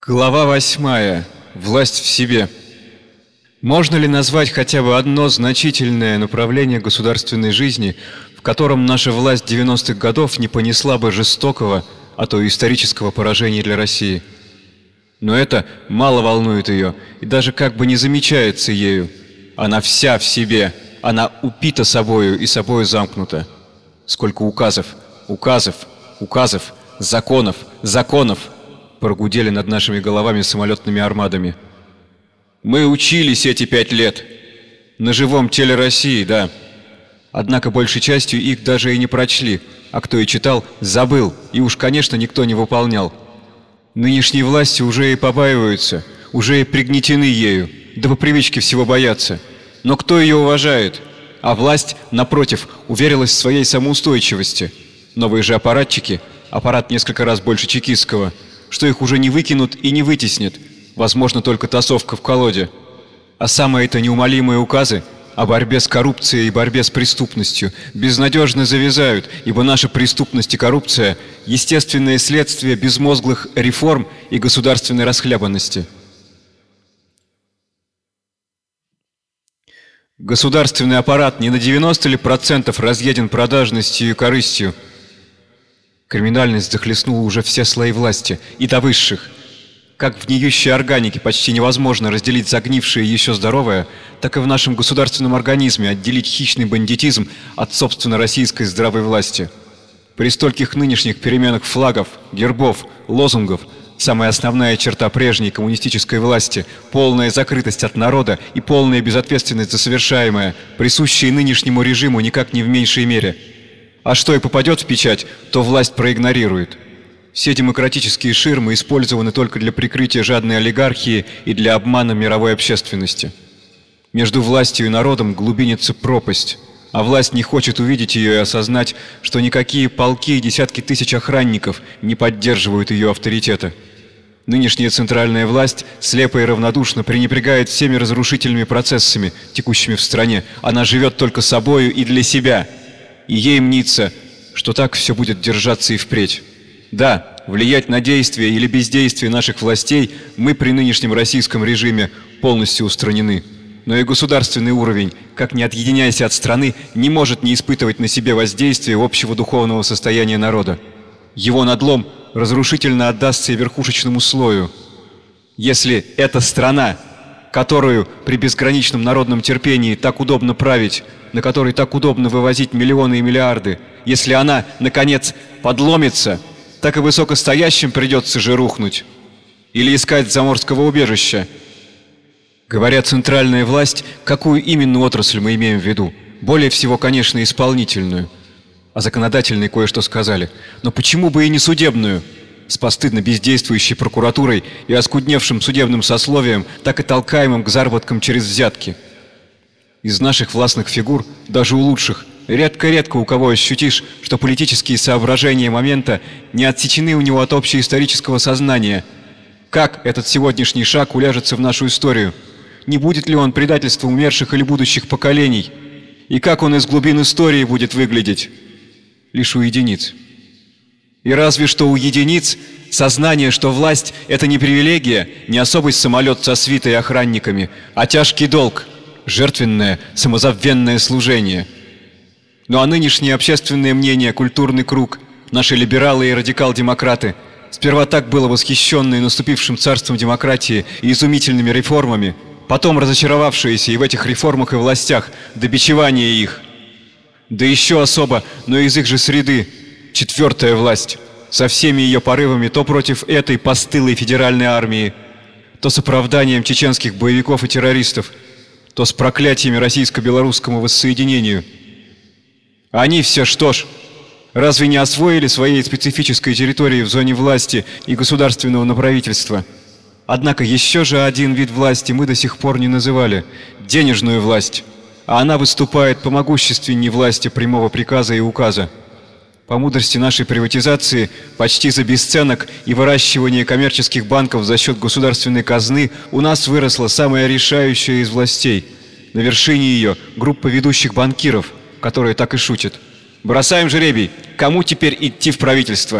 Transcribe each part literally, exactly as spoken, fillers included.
Глава восьмая. Власть в себе. Можно ли назвать хотя бы одно значительное направление государственной жизни, в котором наша власть девяностых годов не понесла бы жестокого, а то и исторического поражения для России? Но это мало волнует ее и даже как бы не замечается ею. Она вся в себе, она упита собою и собою замкнута. Сколько указов, указов, указов, законов, законов прогудели над нашими головами самолетными армадами. Мы учились эти пять лет. На живом теле России, да. Однако большей частью их даже и не прочли, а кто и читал, забыл, и уж, конечно, никто не выполнял. Нынешние власти уже и побаиваются, уже и пригнетены ею, да по привычке всего боятся. Но кто ее уважает? А власть, напротив, уверилась в своей самоустойчивости. Новые же аппаратчики, аппарат несколько раз больше чекистского, что их уже не выкинут и не вытеснят, возможно, только тасовка в колоде. А самые-то неумолимые указы о борьбе с коррупцией и борьбе с преступностью безнадежно завязают, ибо наша преступность и коррупция – естественное следствие безмозглых реформ и государственной расхлябанности. Государственный аппарат не на девяносто ли процентов разъеден продажностью и корыстью? Криминальность захлестнула уже все слои власти, и до высших. Как в гниющей органике почти невозможно разделить загнившее и еще здоровое, так и в нашем государственном организме отделить хищный бандитизм от собственно российской здравой власти. При стольких нынешних переменах флагов, гербов, лозунгов самая основная черта прежней коммунистической власти – полная закрытость от народа и полная безответственность за совершаемое, присущие нынешнему режиму никак не в меньшей мере. А что и попадет в печать, то власть проигнорирует. Все демократические ширмы использованы только для прикрытия жадной олигархии и для обмана мировой общественности. Между властью и народом глубинится пропасть, а власть не хочет увидеть ее и осознать, что никакие полки и десятки тысяч охранников не поддерживают ее авторитета. Нынешняя центральная власть слепо и равнодушно пренебрегает всеми разрушительными процессами, текущими в стране. Она живет только собою и для себя. И ей мнится, что так все будет держаться и впредь. Да, влиять на действия или бездействие наших властей мы при нынешнем российском режиме полностью устранены. Но и государственный уровень, как ни отъединяясь от страны, не может не испытывать на себе воздействие общего духовного состояния народа. Его надлом разрушительно отдастся и верхушечному слою. Если эта страна, которую при безграничном народном терпении так удобно править, на которой так удобно вывозить миллионы и миллиарды, если она, наконец, подломится, так и высокостоящим придется же рухнуть. Или искать заморского убежища. Говоря «центральная власть», какую именно отрасль мы имеем в виду? Более всего, конечно, исполнительную. О законодательной кое-что сказали. Но почему бы и не судебную? С постыдно бездействующей прокуратурой и оскудневшим судебным сословием, так и толкаемым к заработкам через взятки. Из наших властных фигур, даже у лучших, редко-редко у кого ощутишь, что политические соображения момента не отсечены у него от общеисторического сознания. Как этот сегодняшний шаг уляжется в нашу историю? Не будет ли он предательством умерших или будущих поколений? И как он из глубин истории будет выглядеть? Лишь у единиц. И разве что у единиц сознание, что власть – это не привилегия, не особый самолет со свитой и охранниками, а тяжкий долг, жертвенное, самозабвенное служение. Ну а нынешнее общественное мнение, культурный круг, наши либералы и радикал-демократы, сперва так было восхищенные наступившим царством демократии и изумительными реформами, потом разочаровавшиеся и в этих реформах и властях, до бичевания их. Да еще особо, но из их же среды, четвертая власть, со всеми ее порывами то против этой постылой федеральной армии, то с оправданием чеченских боевиков и террористов, то с проклятиями российско-белорусскому воссоединению. Они все что ж, разве не освоили своей специфической территории в зоне власти и государственного направительства? Однако еще же один вид власти мы до сих пор не называли – денежную власть, а она выступает по могущественней власти прямого приказа и указа. По мудрости нашей приватизации, почти за бесценок и выращивание коммерческих банков за счет государственной казны у нас выросла самая решающая из властей. На вершине ее группа ведущих банкиров, которые так и шутят. Бросаем жребий, кому теперь идти в правительство?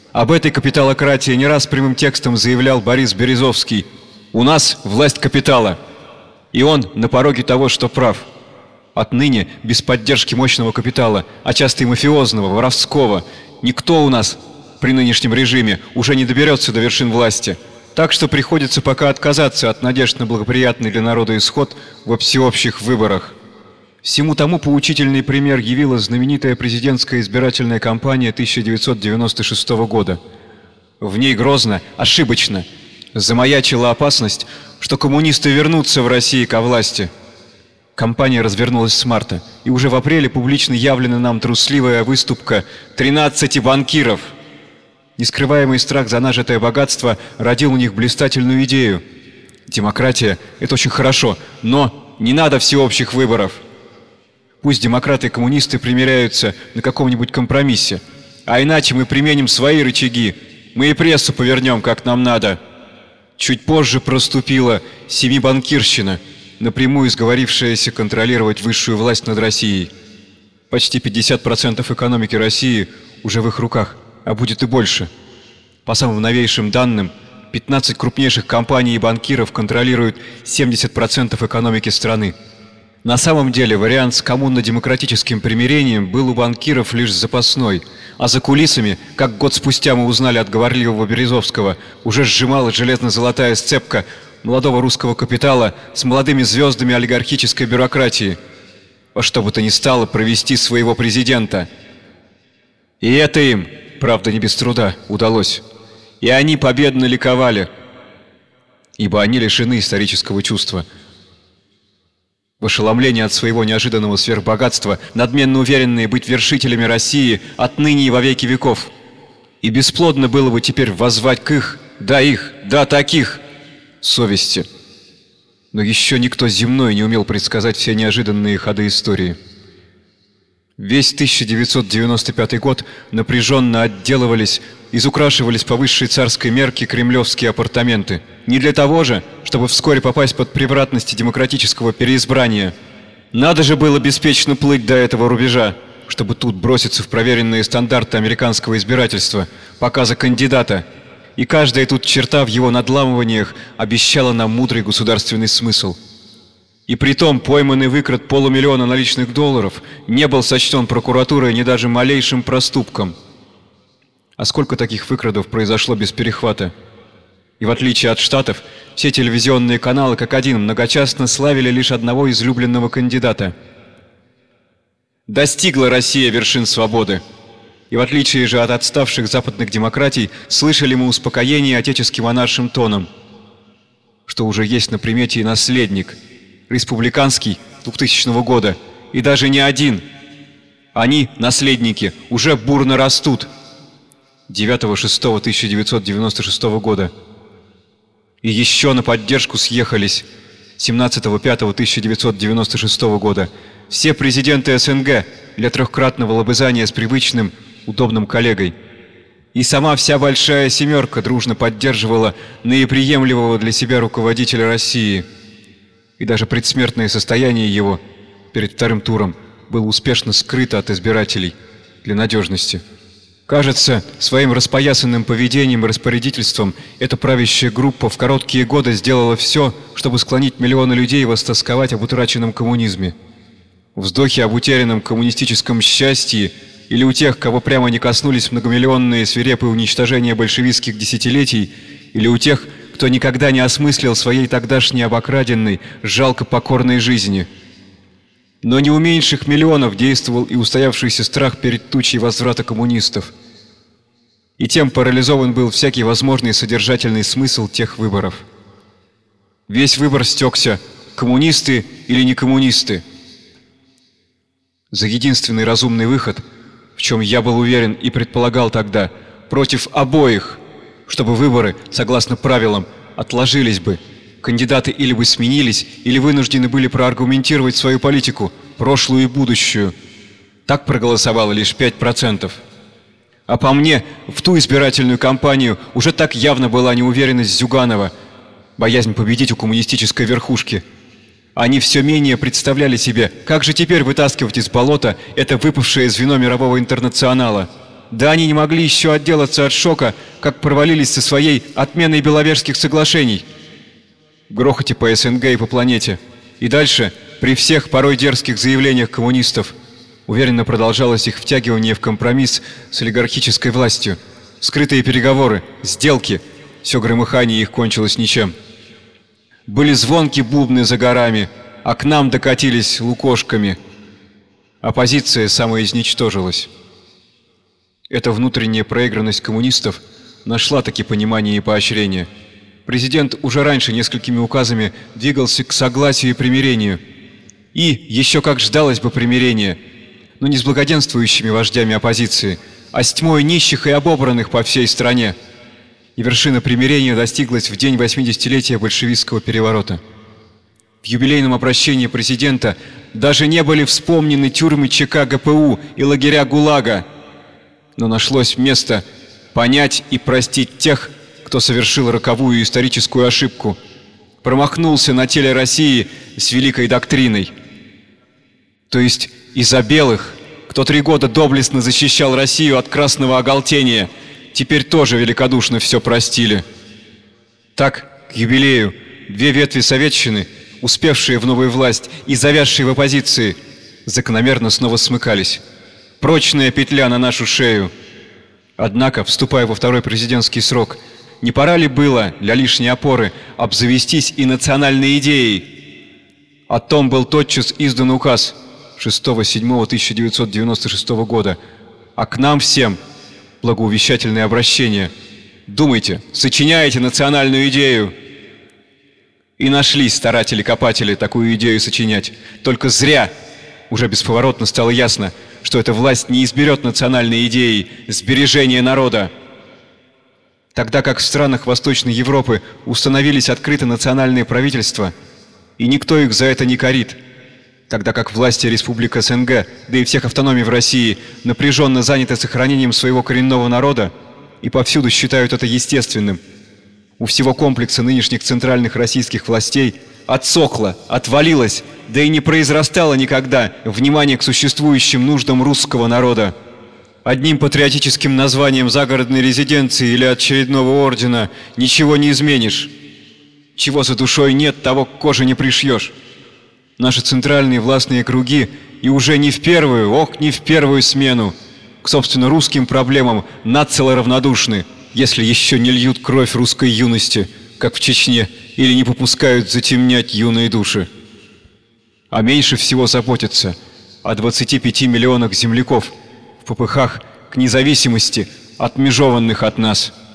Об этой капиталократии не раз прямым текстом заявлял Борис Березовский: «У нас власть капитала». И он на пороге того, что прав. Отныне, без поддержки мощного капитала, а часто и мафиозного, воровского, никто у нас при нынешнем режиме уже не доберется до вершин власти. Так что приходится пока отказаться от надежд на благоприятный для народа исход во всеобщих выборах. Всему тому поучительный пример явила знаменитая президентская избирательная кампания тысяча девятьсот девяносто шестого года. В ней грозно, ошибочно замаячила опасность, что коммунисты вернутся в России ко власти. Кампания развернулась с марта, и уже в апреле публично явлена нам трусливая выступка тринадцати банкиров. Нескрываемый страх за нажитое богатство родил у них блистательную идею. Демократия – это очень хорошо, но не надо всеобщих выборов. Пусть демократы и коммунисты примиряются на каком-нибудь компромиссе, а иначе мы применим свои рычаги, мы и прессу повернем, как нам надо. Чуть позже проступила семибанкирщина, напрямую сговорившаяся контролировать высшую власть над Россией. Почти пятьдесят процентов экономики России уже в их руках, а будет и больше. По самым новейшим данным, пятнадцать крупнейших компаний и банкиров контролируют семьдесят процентов экономики страны. На самом деле вариант с коммунно-демократическим примирением был у банкиров лишь запасной, а за кулисами, как год спустя мы узнали от говорливого Березовского, уже сжималась железно-золотая сцепка молодого русского капитала с молодыми звездами олигархической бюрократии, во что бы то ни стало провести своего президента. И это им, правда не без труда, удалось. И они победно ликовали, ибо они лишены исторического чувства. В ошеломлении от своего неожиданного сверхбогатства, надменно уверенные быть вершителями России отныне и во веки веков. И бесплодно было бы теперь воззвать к их, да их, да таких, совести. Но еще никто земной не умел предсказать все неожиданные ходы истории. Весь тысяча девятьсот девяносто пятый год напряженно отделывались, изукрашивались по высшей царской мерке кремлевские апартаменты. Не для того же, чтобы вскоре попасть под превратности демократического переизбрания. Надо же было беспечно плыть до этого рубежа, чтобы тут броситься в проверенные стандарты американского избирательства, показа кандидата. И каждая тут черта в его надламываниях обещала нам мудрый государственный смысл. И притом пойманный выкрат полумиллиона наличных долларов не был сочтен прокуратурой ни даже малейшим проступком. А сколько таких выкрадов произошло без перехвата? И в отличие от Штатов, все телевизионные каналы как один многочасно славили лишь одного излюбленного кандидата. Достигла Россия вершин свободы. И в отличие же от отставших западных демократий, слышали мы успокоение отеческим монаршим тоном, что уже есть на примете и наследник, республиканский двухтысячного года, и даже не один. Они, наследники, уже бурно растут. девятого шестого тысяча девятьсот девяносто шестого года. И еще на поддержку съехались семнадцатого пятого тысяча девятьсот девяносто шестого года все президенты СНГ для трехкратного лобызания с привычным, удобным коллегой. И сама вся большая семерка дружно поддерживала наиприемлемого для себя руководителя России. И даже предсмертное состояние его перед вторым туром было успешно скрыто от избирателей для надежности. Кажется, своим распоясанным поведением и распорядительством эта правящая группа в короткие годы сделала все, чтобы склонить миллионы людей востосковать об утраченном коммунизме. Вздохи об утерянном коммунистическом счастье или у тех, кого прямо не коснулись многомиллионные свирепые уничтожения большевистских десятилетий, или у тех, кто никогда не осмыслил своей тогдашней обокраденной, жалко покорной жизни. Но не у меньших миллионов действовал и устоявшийся страх перед тучей возврата коммунистов. И тем парализован был всякий возможный содержательный смысл тех выборов. Весь выбор стекся: коммунисты или не коммунисты. За единственный разумный выход, в чем я был уверен и предполагал тогда, против обоих, чтобы выборы, согласно правилам, отложились бы. Кандидаты или бы сменились, или вынуждены были проаргументировать свою политику, прошлую и будущую. Так проголосовало лишь пять процентов. А по мне, в ту избирательную кампанию уже так явно была неуверенность Зюганова, боязнь победить у коммунистической верхушки. Они все менее представляли себе, как же теперь вытаскивать из болота это выпавшее звено мирового интернационала. Да они не могли еще отделаться от шока, как провалились со своей отменой Беловежских соглашений. В грохоте по СНГ и по планете. И дальше, при всех порой дерзких заявлениях коммунистов, уверенно продолжалось их втягивание в компромисс с олигархической властью. Скрытые переговоры, сделки, все громыхание их кончилось ничем. Были звонки бубны за горами, а к нам докатились лукошками. Оппозиция самоизничтожилась. Эта внутренняя проигранность коммунистов нашла таки понимание и поощрение. Президент уже раньше несколькими указами двигался к согласию и примирению. И еще как ждалось бы примирение, но не с благоденствующими вождями оппозиции, а с тьмой нищих и обобранных по всей стране. И вершина примирения достиглась в день восьмидесятилетия большевистского переворота. В юбилейном обращении президента даже не были вспомнены тюрьмы ЧК ГПУ и лагеря ГУЛАГа, но нашлось место понять и простить тех, кто совершил роковую историческую ошибку, промахнулся на теле России с великой доктриной. То есть из-за белых, кто три года доблестно защищал Россию от красного оголтения, теперь тоже великодушно все простили. Так, к юбилею, две ветви советщины, успевшие в новую власть и завязшие в оппозиции, закономерно снова смыкались. Прочная петля на нашу шею. Однако, вступая во второй президентский срок, не пора ли было для лишней опоры обзавестись и национальной идеей? О том был тотчас издан указ шестого седьмого тысяча девятьсот девяносто шестого года, а к нам всем благоувещательное обращение. Думайте, сочиняйте национальную идею. И нашлись старатели-копатели такую идею сочинять. Только зря. Уже бесповоротно стало ясно, что эта власть не изберет национальной идеей сбережения народа. Тогда как в странах Восточной Европы установились открыто национальные правительства, и никто их за это не корит, тогда как власти республик СНГ, да и всех автономий в России, напряженно заняты сохранением своего коренного народа и повсюду считают это естественным, у всего комплекса нынешних центральных российских властей отсохло, отвалилось, да и не произрастало никогда внимание к существующим нуждам русского народа. Одним патриотическим названием загородной резиденции или очередного ордена ничего не изменишь. Чего за душой нет, того к коже не пришьешь. Наши центральные властные круги и уже не в первую, ох, не в первую смену к, собственно, русским проблемам нацело равнодушны, если еще не льют кровь русской юности, как в Чечне, или не попускают затемнять юные души. А меньше всего заботятся о двадцати пяти миллионах земляков в попыхах к независимости, отмежеванных от нас.